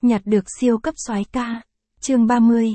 nhặt được siêu cấp soái ca. Chương 30,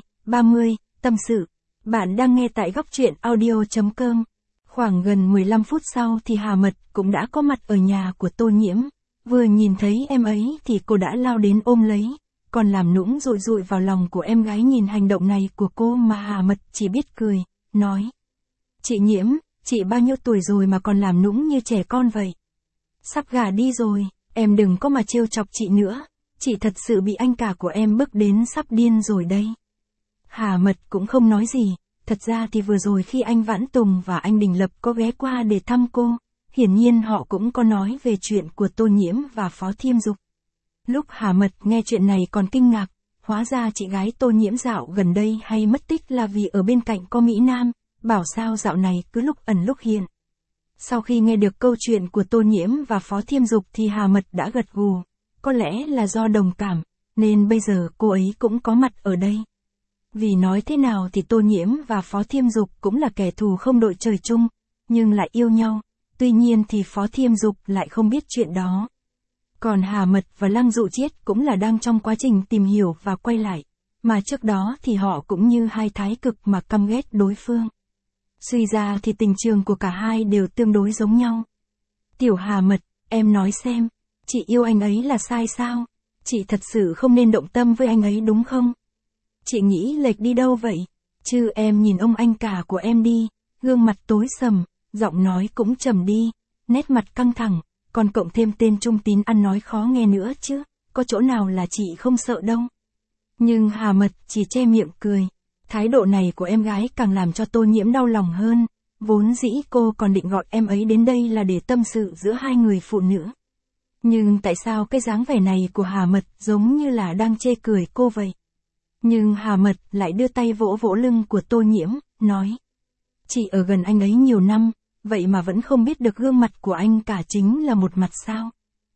tâm sự. Bạn đang nghe tại góc truyện audio.com. Khoảng gần 15 phút sau thì Hà Mật cũng đã có mặt ở nhà của Tô Nhiễm. Vừa nhìn thấy em ấy thì cô đã lao đến ôm lấy, còn làm nũng dụi dụi vào lòng của em gái. Nhìn hành động này của cô mà Hà Mật chỉ biết cười, nói: "Chị Nhiễm, chị bao nhiêu tuổi rồi mà còn làm nũng như trẻ con vậy? Sắp gả đi rồi, em đừng có mà trêu chọc chị nữa, chị thật sự bị anh cả của em bức đến sắp điên rồi đây." Hà Mật cũng không nói gì, thật ra thì vừa rồi khi anh Vãn Tùng và anh Đình Lập có ghé qua để thăm cô, hiển nhiên họ cũng có nói về chuyện của Tô Nhiễm và Phó Thiêm Dục. Lúc Hà Mật nghe chuyện này còn kinh ngạc, hóa ra chị gái Tô Nhiễm dạo gần đây hay mất tích là vì ở bên cạnh có Mỹ Nam, bảo sao dạo này cứ lúc ẩn lúc hiện. Sau khi nghe được câu chuyện của Tô Nhiễm và Phó Thiêm Dục thì Hà Mật đã gật gù, có lẽ là do đồng cảm, nên bây giờ cô ấy cũng có mặt ở đây. Vì nói thế nào thì Tô Nhiễm và Phó Thiêm Dục cũng là kẻ thù không đội trời chung, nhưng lại yêu nhau, tuy nhiên thì Phó Thiêm Dục lại không biết chuyện đó. Còn Hà Mật và Lăng Dụ Chiết cũng là đang trong quá trình tìm hiểu và quay lại, mà trước đó thì họ cũng như hai thái cực mà căm ghét đối phương. Suy ra thì tình trường của cả hai đều tương đối giống nhau. "Tiểu Hà Mật, em nói xem, chị yêu anh ấy là sai sao? Chị thật sự không nên động tâm với anh ấy đúng không? Chị nghĩ lệch đi đâu vậy? Chứ em nhìn ông anh cả của em đi, gương mặt tối sầm, giọng nói cũng trầm đi, nét mặt căng thẳng, còn cộng thêm tên Trung Tín ăn nói khó nghe nữa chứ, có chỗ nào là chị không sợ đâu." Nhưng Hà Mật chỉ che miệng cười. Thái độ này của em gái càng làm cho Tô Nhiễm đau lòng hơn, vốn dĩ cô còn định gọi em ấy đến đây là để tâm sự giữa hai người phụ nữ. Nhưng tại sao cái dáng vẻ này của Hà Mật giống như là đang chê cười cô vậy? Nhưng Hà Mật lại đưa tay vỗ vỗ lưng của Tô Nhiễm, nói: "Chị ở gần anh ấy nhiều năm, vậy mà vẫn không biết được gương mặt của anh cả chính là một mặt sao?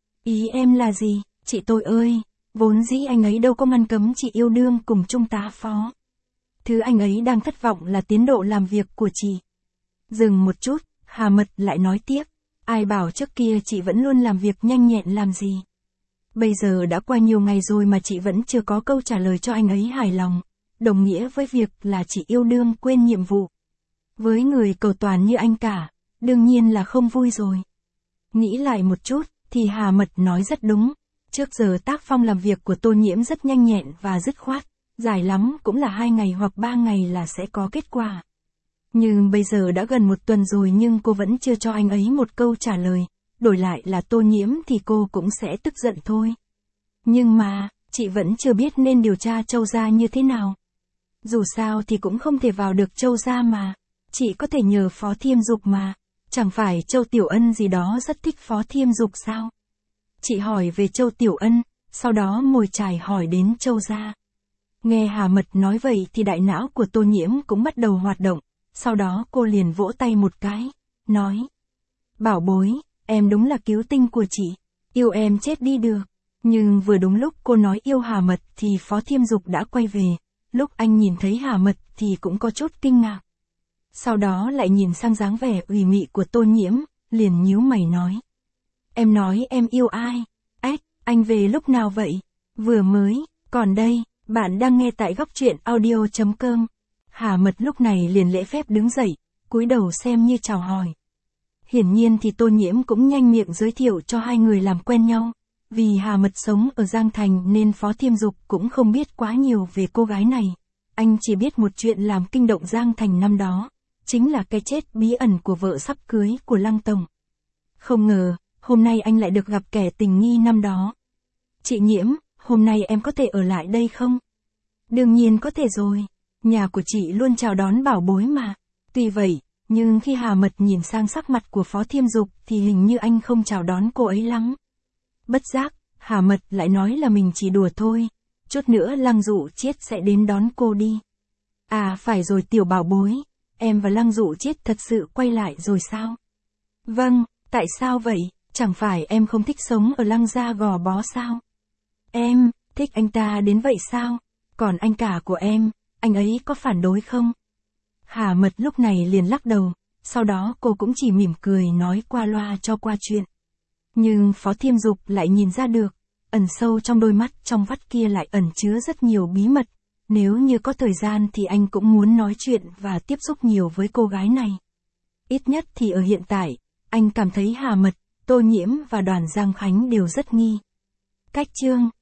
Ý em là gì, chị tôi ơi, vốn dĩ anh ấy đâu có ngăn cấm chị yêu đương cùng Trung tá Phó. Thứ anh ấy đang thất vọng là tiến độ làm việc của chị." Dừng một chút, Hà Mật lại nói tiếp: "Ai bảo trước kia chị vẫn luôn làm việc nhanh nhẹn làm gì? Bây giờ đã qua nhiều ngày rồi mà chị vẫn chưa có câu trả lời cho anh ấy hài lòng, đồng nghĩa với việc là chị yêu đương quên nhiệm vụ. Với người cầu toàn như anh cả, đương nhiên là không vui rồi." Nghĩ lại một chút, thì Hà Mật nói rất đúng. Trước giờ tác phong làm việc của Tô Nhiễm rất nhanh nhẹn và dứt khoát, dài lắm cũng là 2 ngày hoặc 3 ngày là sẽ có kết quả. Nhưng bây giờ đã gần 1 tuần rồi nhưng cô vẫn chưa cho anh ấy một câu trả lời, đổi lại là Tô Nhiễm thì cô cũng sẽ tức giận thôi. Nhưng mà, chị vẫn chưa biết nên điều tra Châu gia như thế nào. Dù sao thì cũng không thể vào được Châu gia mà, chị có thể nhờ Phó Thiêm Dục mà, chẳng phải Châu Tiểu Ân gì đó rất thích Phó Thiêm Dục sao? Chị hỏi về Châu Tiểu Ân, sau đó mồi chài hỏi đến Châu gia. Nghe Hà Mật nói vậy thì đại não của Tô Nhiễm cũng bắt đầu hoạt động, sau đó cô liền vỗ tay một cái, nói: "Bảo bối, em đúng là cứu tinh của chị, yêu em chết đi được." Nhưng vừa đúng lúc cô nói yêu Hà Mật thì Phó Thiêm Dục đã quay về, lúc anh nhìn thấy Hà Mật thì cũng có chút kinh ngạc. Sau đó lại nhìn sang dáng vẻ ủy mị của Tô Nhiễm, liền nhíu mày nói: "Em nói em yêu ai? Ếch, anh về lúc nào vậy?" "Vừa mới, còn đây." Bạn đang nghe tại góc truyện audio.com. Hà Mật lúc này liền lễ phép đứng dậy, cúi đầu xem như chào hỏi. Hiển nhiên thì Tô Nhiễm cũng nhanh miệng giới thiệu cho hai người làm quen nhau. Vì Hà Mật sống ở Giang Thành nên Phó Thiêm Dục cũng không biết quá nhiều về cô gái này. Anh chỉ biết một chuyện làm kinh động Giang Thành năm đó, chính là cái chết bí ẩn của vợ sắp cưới của Lăng Tổng. Không ngờ, hôm nay anh lại được gặp kẻ tình nghi năm đó. "Chị Nhiễm, hôm nay em có thể ở lại đây không?" "Đương nhiên có thể rồi, nhà của chị luôn chào đón bảo bối mà." Tuy vậy, nhưng khi Hà Mật nhìn sang sắc mặt của Phó Thiêm Dục thì hình như anh không chào đón cô ấy lắm. Bất giác, Hà Mật lại nói là mình chỉ đùa thôi, chút nữa Lăng Dụ Chiết sẽ đến đón cô đi. "À phải rồi tiểu bảo bối, em và Lăng Dụ Chiết thật sự quay lại rồi sao?" "Vâng, tại sao vậy, chẳng phải em không thích sống ở Lăng gia Gò Bó sao?" "Em, thích anh ta đến vậy sao? Còn anh cả của em, anh ấy có phản đối không?" Hà Mật lúc này liền lắc đầu, sau đó cô cũng chỉ mỉm cười nói qua loa cho qua chuyện. Nhưng Phó Thiêm Dục lại nhìn ra được, ẩn sâu trong đôi mắt trong vắt kia lại ẩn chứa rất nhiều bí mật. Nếu như có thời gian thì anh cũng muốn nói chuyện và tiếp xúc nhiều với cô gái này. Ít nhất thì ở hiện tại, anh cảm thấy Hà Mật, Tô Nhiễm và Đoàn Giang Khánh đều rất nghi. Cách chương